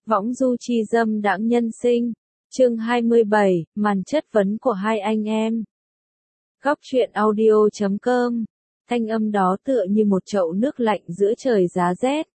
Võng du chi dâm đãng nhân sinh. Chương 27, màn chất vấn của hai anh em. Góc truyện audio.com. Thanh âm đó tựa như một chậu nước lạnh giữa trời giá rét.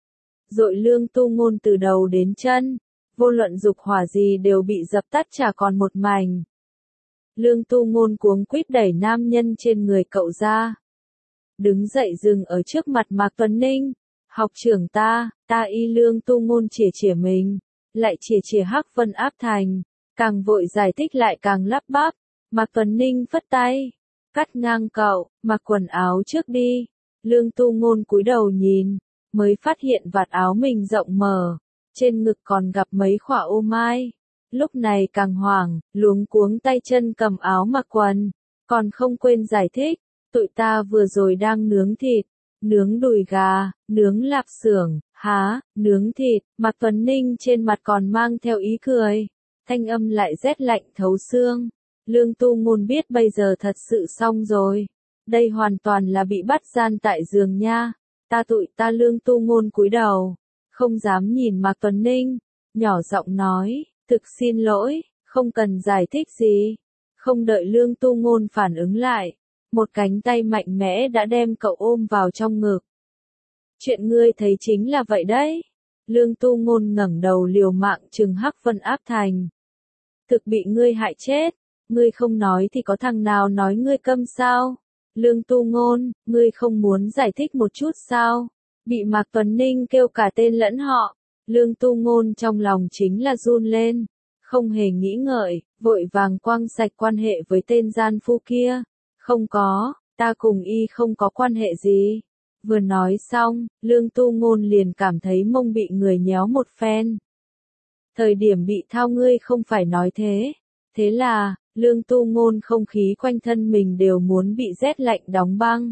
Dội Lương Tu Ngôn từ đầu đến chân, vô luận dục hỏa gì đều bị dập tắt chả còn một mảnh. Lương Tu Ngôn cuống quýt đẩy nam nhân trên người cậu ra. Đứng dậy dừng ở trước mặt Mạc Tuấn Ninh. Học trưởng ta y Lương Tu Ngôn chỉa mình, lại chỉa Hắc Vân Áp Thành, càng vội giải thích lại càng lắp bắp. Mạc Tuấn Ninh phất tay, cắt ngang cậu, mặc quần áo trước đi. Lương Tu Ngôn cúi đầu nhìn, mới phát hiện vạt áo mình rộng mở, trên ngực còn gặp mấy khỏa ô mai. Lúc này càng hoảng, luống cuống tay chân cầm áo mặc quần, còn không quên giải thích, tụi ta vừa rồi đang nướng thịt, nướng đùi gà, nướng lạp xưởng, nướng thịt. Mạc Tuấn Ninh trên mặt còn mang theo ý cười, thanh âm lại rét lạnh thấu xương. Lương Tu Ngôn biết bây giờ thật sự xong rồi, đây hoàn toàn là bị bắt gian tại giường nha. Tụi ta Lương Tu Ngôn cúi đầu, không dám nhìn Mạc Tuấn Ninh, nhỏ giọng nói, thực xin lỗi, không cần giải thích gì. Không đợi Lương Tu Ngôn phản ứng lại, một cánh tay mạnh mẽ đã đem cậu ôm vào trong ngực. Chuyện ngươi thấy chính là vậy đấy. Lương Tu Ngôn ngẩng đầu liều mạng trừng Hắc Vân Áp Thành. Thực bị ngươi hại chết, ngươi không nói thì có thằng nào nói ngươi câm sao? Lương Tu Ngôn, ngươi không muốn giải thích một chút sao? Bị Mạc Tuấn Ninh kêu cả tên lẫn họ, Lương Tu Ngôn trong lòng chính là run lên, không hề nghĩ ngợi, vội vàng quăng sạch quan hệ với tên gian phu kia. Không có, ta cùng y không có quan hệ gì. Vừa nói xong, Lương Tu Ngôn liền cảm thấy mông bị người nhéo một phen. Thời điểm bị thao ngươi không phải nói thế. Thế là, Lương Tu Ngôn không khí quanh thân mình đều muốn bị rét lạnh đóng băng.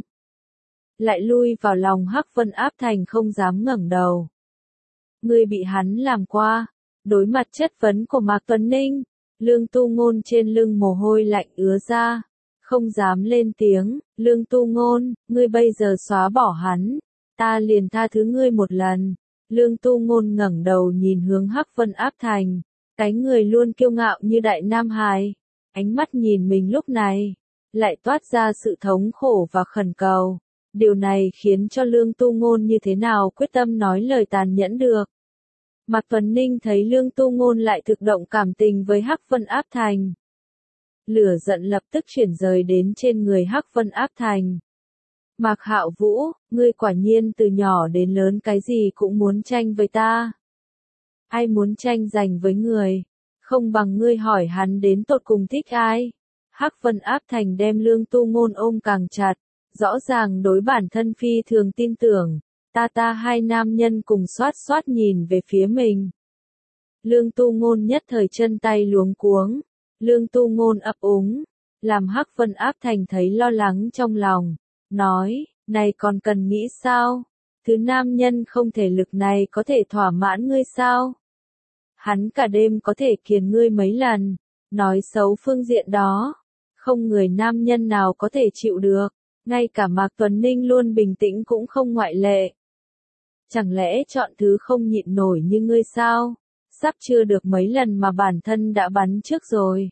Lại lui vào lòng Hắc Vân Áp Thành không dám ngẩng đầu. Ngươi bị hắn làm qua. Đối mặt chất vấn của Mạc Tuấn Ninh, Lương Tu Ngôn trên lưng mồ hôi lạnh ứa ra. Không dám lên tiếng. Lương Tu Ngôn, ngươi bây giờ xóa bỏ hắn, ta liền tha thứ ngươi một lần. Lương Tu Ngôn ngẩng đầu nhìn hướng Hắc Vân Áp Thành, cái người luôn kiêu ngạo như đại nam hài, ánh mắt nhìn mình lúc này lại toát ra sự thống khổ và khẩn cầu. Điều này khiến cho Lương Tu Ngôn như thế nào quyết tâm nói lời tàn nhẫn được. Mạc Tuấn Ninh thấy Lương Tu Ngôn lại thực động cảm tình với Hắc Vân Áp Thành, lửa giận lập tức chuyển rời đến trên người Hắc Vân Áp Thành. Mạc Hạo Vũ, ngươi quả nhiên từ nhỏ đến lớn cái gì cũng muốn tranh với ta. Ai muốn tranh giành với người, không bằng ngươi hỏi hắn đến tột cùng thích ai. Hắc Vân Áp Thành đem Lương Tu Ngôn ôm càng chặt, rõ ràng đối bản thân phi thường tin tưởng. Hai nam nhân cùng xoát nhìn về phía mình. Lương Tu Ngôn nhất thời chân tay luống cuống. Lương Tu Ngôn ấp úng, làm Hắc Vân Áp Thành thấy lo lắng trong lòng, nói, này còn cần nghĩ sao? Thứ nam nhân không thể lực này có thể thỏa mãn ngươi sao? Hắn cả đêm có thể kiền ngươi mấy lần, nói xấu phương diện đó, không người nam nhân nào có thể chịu được, ngay cả Mạc Tuấn Ninh luôn bình tĩnh cũng không ngoại lệ. Chẳng lẽ chọn thứ không nhịn nổi như ngươi sao? Sắp chưa được mấy lần mà bản thân đã bắn trước rồi.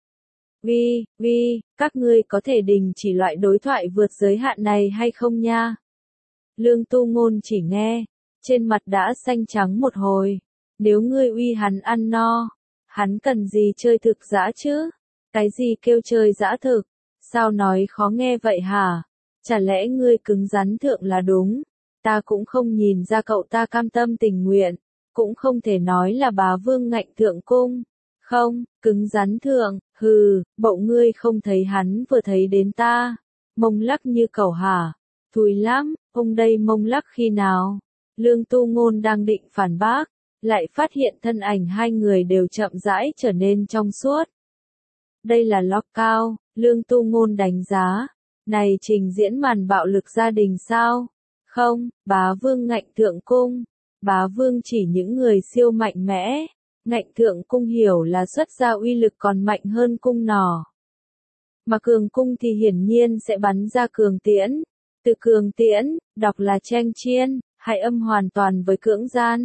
Các ngươi có thể đình chỉ loại đối thoại vượt giới hạn này hay không nha? Lương Tu Ngôn chỉ nghe, trên mặt đã xanh trắng một hồi. Nếu ngươi uy hắn ăn no, hắn cần gì chơi thực dã chứ? Cái gì kêu chơi dã thực? Sao nói khó nghe vậy hả? Chả lẽ ngươi cứng rắn thượng là đúng? Ta cũng không nhìn ra cậu ta cam tâm tình nguyện. Cũng không thể nói là bá vương ngạnh thượng cung. Không, cứng rắn thượng, bộ ngươi không thấy hắn vừa thấy đến ta. Mông lắc như cẩu hả? Thùi lắm, ông đây mông lắc khi nào? Lương Tu Ngôn đang định phản bác, lại phát hiện thân ảnh hai người đều chậm rãi trở nên trong suốt. Đây là lockout, Lương Tu Ngôn đánh giá. Này trình diễn màn bạo lực gia đình sao? Không, bá vương ngạnh thượng cung. Bá vương chỉ những người siêu mạnh mẽ, ngạnh thượng cung hiểu là xuất ra uy lực còn mạnh hơn cung nỏ. Mà cường cung thì hiển nhiên sẽ bắn ra cường tiễn. Từ cường tiễn, đọc là tranh chiên, hay âm hoàn toàn với cưỡng gian.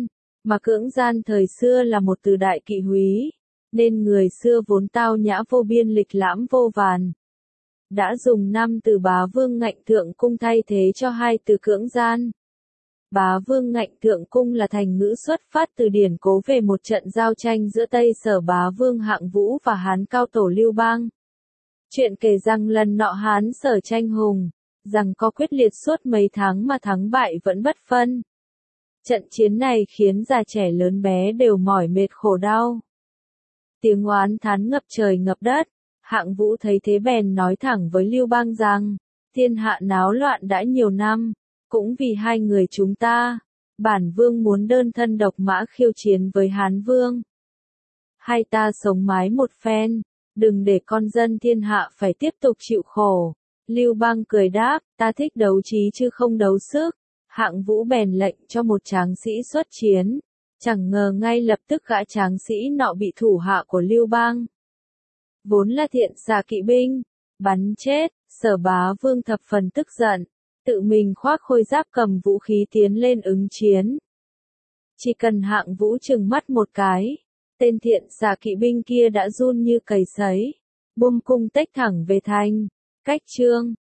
Mà cưỡng gian thời xưa là một từ đại kỵ húy, nên người xưa vốn tao nhã vô biên lịch lãm vô vàn. Đã dùng 5 từ bá vương ngạnh thượng cung thay thế cho 2 từ cưỡng gian. Bá vương ngạnh thượng cung là thành ngữ xuất phát từ điển cố về một trận giao tranh giữa Tây Sở bá vương Hạng Vũ và Hán cao tổ Lưu Bang. Chuyện kể rằng lần nọ Hán Sở tranh hùng, rằng có quyết liệt suốt mấy tháng mà thắng bại vẫn bất phân. Trận chiến này khiến già trẻ lớn bé đều mỏi mệt khổ đau. Tiếng oán thán ngập trời ngập đất, Hạng Vũ thấy thế bèn nói thẳng với Lưu Bang rằng, thiên hạ náo loạn đã nhiều năm, cũng vì hai người chúng ta, bản vương muốn đơn thân độc mã khiêu chiến với Hán Vương. Hai ta sống mái một phen, đừng để con dân thiên hạ phải tiếp tục chịu khổ. Lưu Bang cười đáp, ta thích đấu trí chứ không đấu sức. Hạng Vũ bèn lệnh cho một tráng sĩ xuất chiến, chẳng ngờ ngay lập tức gã tráng sĩ nọ bị thủ hạ của Lưu Bang, vốn là thiện xà kỵ binh, bắn chết. Sở bá vương thập phần tức giận, tự mình khoác khôi giáp cầm vũ khí tiến lên ứng chiến. Chỉ cần Hạng Vũ trừng mắt một cái, tên thiện xà kỵ binh kia đã run như cầy sấy, buông cung tếch thẳng về thành. Cách chương